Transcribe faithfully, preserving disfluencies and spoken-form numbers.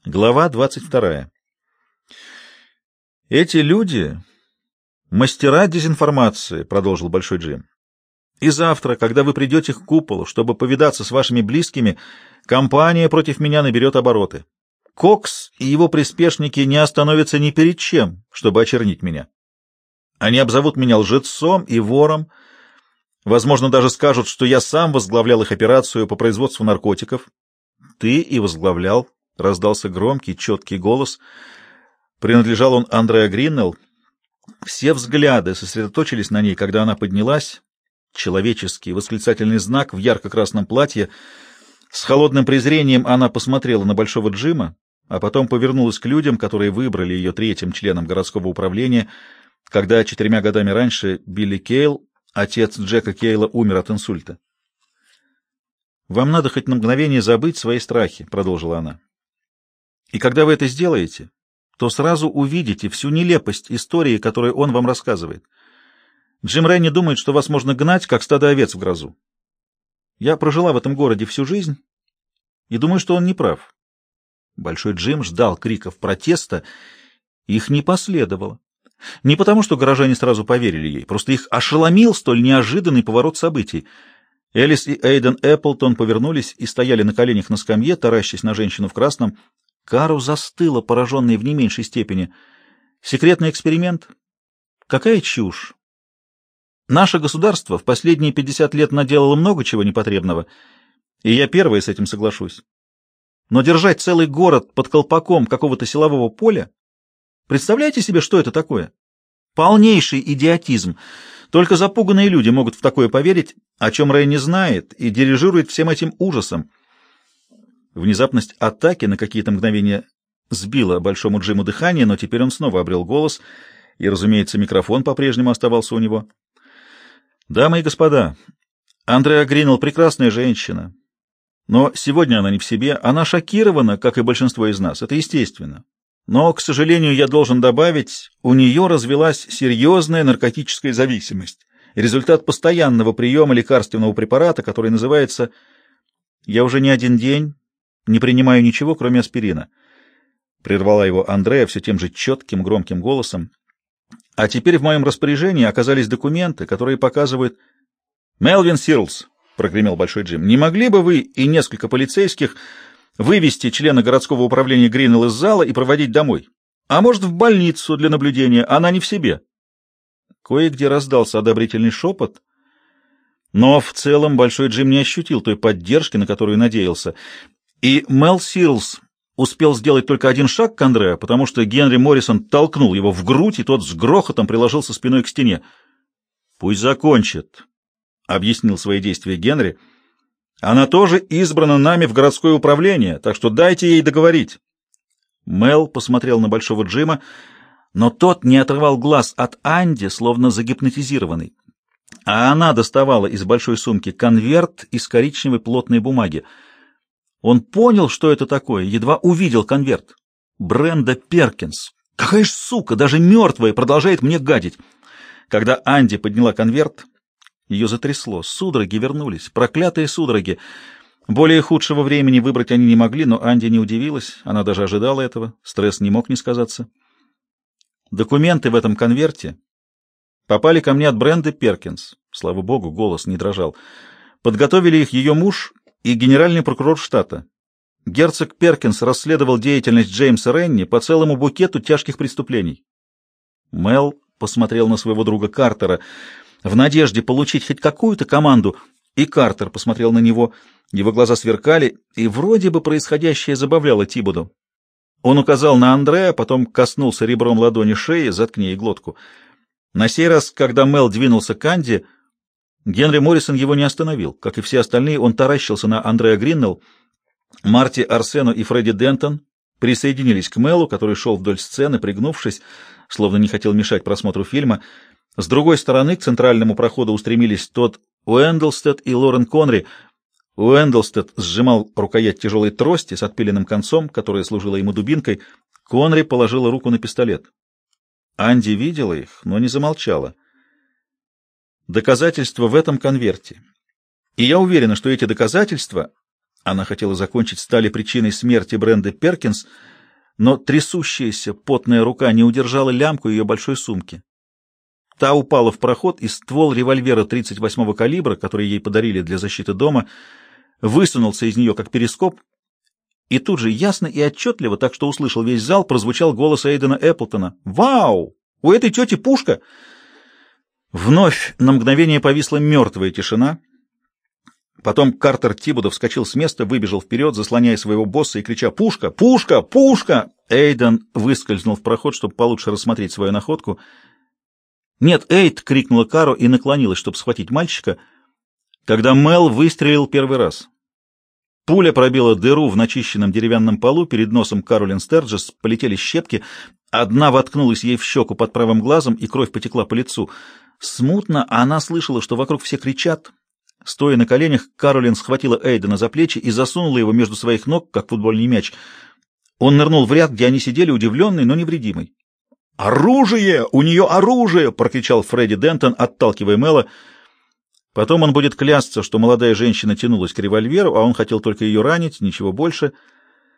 Глава двадцать вторая. «Эти люди — мастера дезинформации», — продолжил Большой Джим. «И завтра, когда вы придете к куполу, чтобы повидаться с вашими близкими, кампания против меня наберет обороты. Кокс и его приспешники не остановятся ни перед чем, чтобы очернить меня. Они обзовут меня лжецом и вором, возможно, даже скажут, что я сам возглавлял их операцию по производству наркотиков». «Ты и возглавлял», — раздался громкий, четкий голос. Принадлежал он Андреа Гриннелл. Все взгляды сосредоточились на ней, когда она поднялась. Человеческий восклицательный знак в ярко-красном платье. С холодным презрением она посмотрела на Большого Джима, а потом повернулась к людям, которые выбрали ее третьим членом городского управления, когда четырьмя годами раньше Билли Кейл, отец Джека Кейла, умер от инсульта. «Вам надо хоть на мгновение забыть свои страхи», — продолжила она. «И когда вы это сделаете, то сразу увидите всю нелепость истории, которую он вам рассказывает. Джим Ренни думает, что вас можно гнать, как стадо овец в грозу. Я прожила в этом городе всю жизнь и думаю, что он не прав». Большой Джим ждал криков протеста, их не последовало. Не потому, что горожане сразу поверили ей, просто их ошеломил столь неожиданный поворот событий. Элис и Эйден Эпплтон повернулись и стояли на коленях на скамье, таращась на женщину в красном. Кару застыла, пораженная в не меньшей степени. Секретный эксперимент? Какая чушь! Наше государство в последние пятьдесят лет наделало много чего непотребного, и я первая с этим соглашусь. Но держать целый город под колпаком какого-то силового поля? Представляете себе, что это такое? Полнейший идиотизм. Только запуганные люди могут в такое поверить, о чем Рэй не знает и дирижирует всем этим ужасом. Внезапность атаки на какие-то мгновения сбила Большому Джиму дыхание, но теперь он снова обрел голос, и, разумеется, микрофон по-прежнему оставался у него. «Дамы и господа, Андреа Гриннелл — прекрасная женщина, но сегодня она не в себе, она шокирована, как и большинство из нас, это естественно. Но, к сожалению, я должен добавить, у нее развилась серьезная наркотическая зависимость, результат постоянного приема лекарственного препарата, который называется «Я уже не один день не принимаю ничего, кроме аспирина», — прервала его Андреа все тем же четким громким голосом. «А теперь в моем распоряжении оказались документы, которые показывают...» «Мелвин Сирлс», — прогремел Большой Джим, — «не могли бы вы и несколько полицейских вывести члена городского управления Гриннелл из зала и проводить домой? А может, в больницу для наблюдения, она не в себе?» Кое-где раздался одобрительный шепот, но в целом Большой Джим не ощутил той поддержки, на которую надеялся. И Мел Сирлс успел сделать только один шаг к Андреа, потому что Генри Моррисон толкнул его в грудь, и тот с грохотом приложился спиной к стене. «Пусть закончит», — объяснил свои действия Генри. «Она тоже избрана нами в городское управление, так что дайте ей договорить». Мел посмотрел на Большого Джима, но тот не отрывал глаз от Анди, словно загипнотизированный. А она доставала из большой сумки конверт из коричневой плотной бумаги. Он понял, что это такое, едва увидел конверт. Бренда Перкинс. Какая ж сука, даже мертвая, продолжает мне гадить. Когда Анди подняла конверт, ее затрясло. Судороги вернулись, проклятые судороги. Более худшего времени выбрать они не могли, но Анди не удивилась, она даже ожидала этого. Стресс не мог не сказаться. Документы в этом конверте попали ко мне от Бренды Перкинс. Слава богу, голос не дрожал. Подготовили их ее муж и генеральный прокурор штата. Герцог Перкинс расследовал деятельность Джеймса Ренни по целому букету тяжких преступлений. Мел посмотрел на своего друга Картера в надежде получить хоть какую-то команду, и Картер посмотрел на него. Его глаза сверкали, и вроде бы происходящее забавляло Тибоду. Он указал на Андреа, потом коснулся ребром ладони шеи, заткни ей глотку. На сей раз, когда Мел двинулся к Анди, Генри Моррисон его не остановил. Как и все остальные, он таращился на Андреа Гриннелл. Марти Арсено и Фредди Дентон присоединились к Мелу, который шел вдоль сцены, пригнувшись, словно не хотел мешать просмотру фильма. С другой стороны к центральному проходу устремились Тодд Уэндлстед и Лорен Конри. Уэндлстед сжимал рукоять тяжелой трости с отпиленным концом, которая служила ему дубинкой. Конри положила руку на пистолет. Анди видела их, но не замолчала. Доказательства в этом конверте. И я уверена, что эти доказательства, она хотела закончить, стали причиной смерти Бренды Перкинс, но трясущаяся потная рука не удержала лямку ее большой сумки. Та упала в проход, и ствол револьвера тридцать восьмого калибра, который ей подарили для защиты дома, высунулся из нее, как перископ, и тут же ясно и отчетливо, так что услышал весь зал, прозвучал голос Эйдена Эпплтона. «Вау! У этой тети пушка!» Вновь на мгновение повисла мертвая тишина. Потом Картер Тибудов вскочил с места, выбежал вперед, заслоняя своего босса и крича «Пушка! Пушка! Пушка!». Эйден выскользнул в проход, чтобы получше рассмотреть свою находку. «Нет, Эйд!» — крикнула Каро и наклонилась, чтобы схватить мальчика, когда Мел выстрелил первый раз. Пуля пробила дыру в начищенном деревянном полу, перед носом Каролин Стерджес полетели щепки, одна воткнулась ей в щеку под правым глазом, и кровь потекла по лицу. Смутно она слышала, что вокруг все кричат. Стоя на коленях, Каролин схватила Эйдена за плечи и засунула его между своих ног, как футбольный мяч. Он нырнул в ряд, где они сидели, удивленный, но невредимый. «Оружие! У нее оружие!» — прокричал Фредди Дентон, отталкивая Мэла. Потом он будет клясться, что молодая женщина тянулась к револьверу, а он хотел только ее ранить, ничего больше —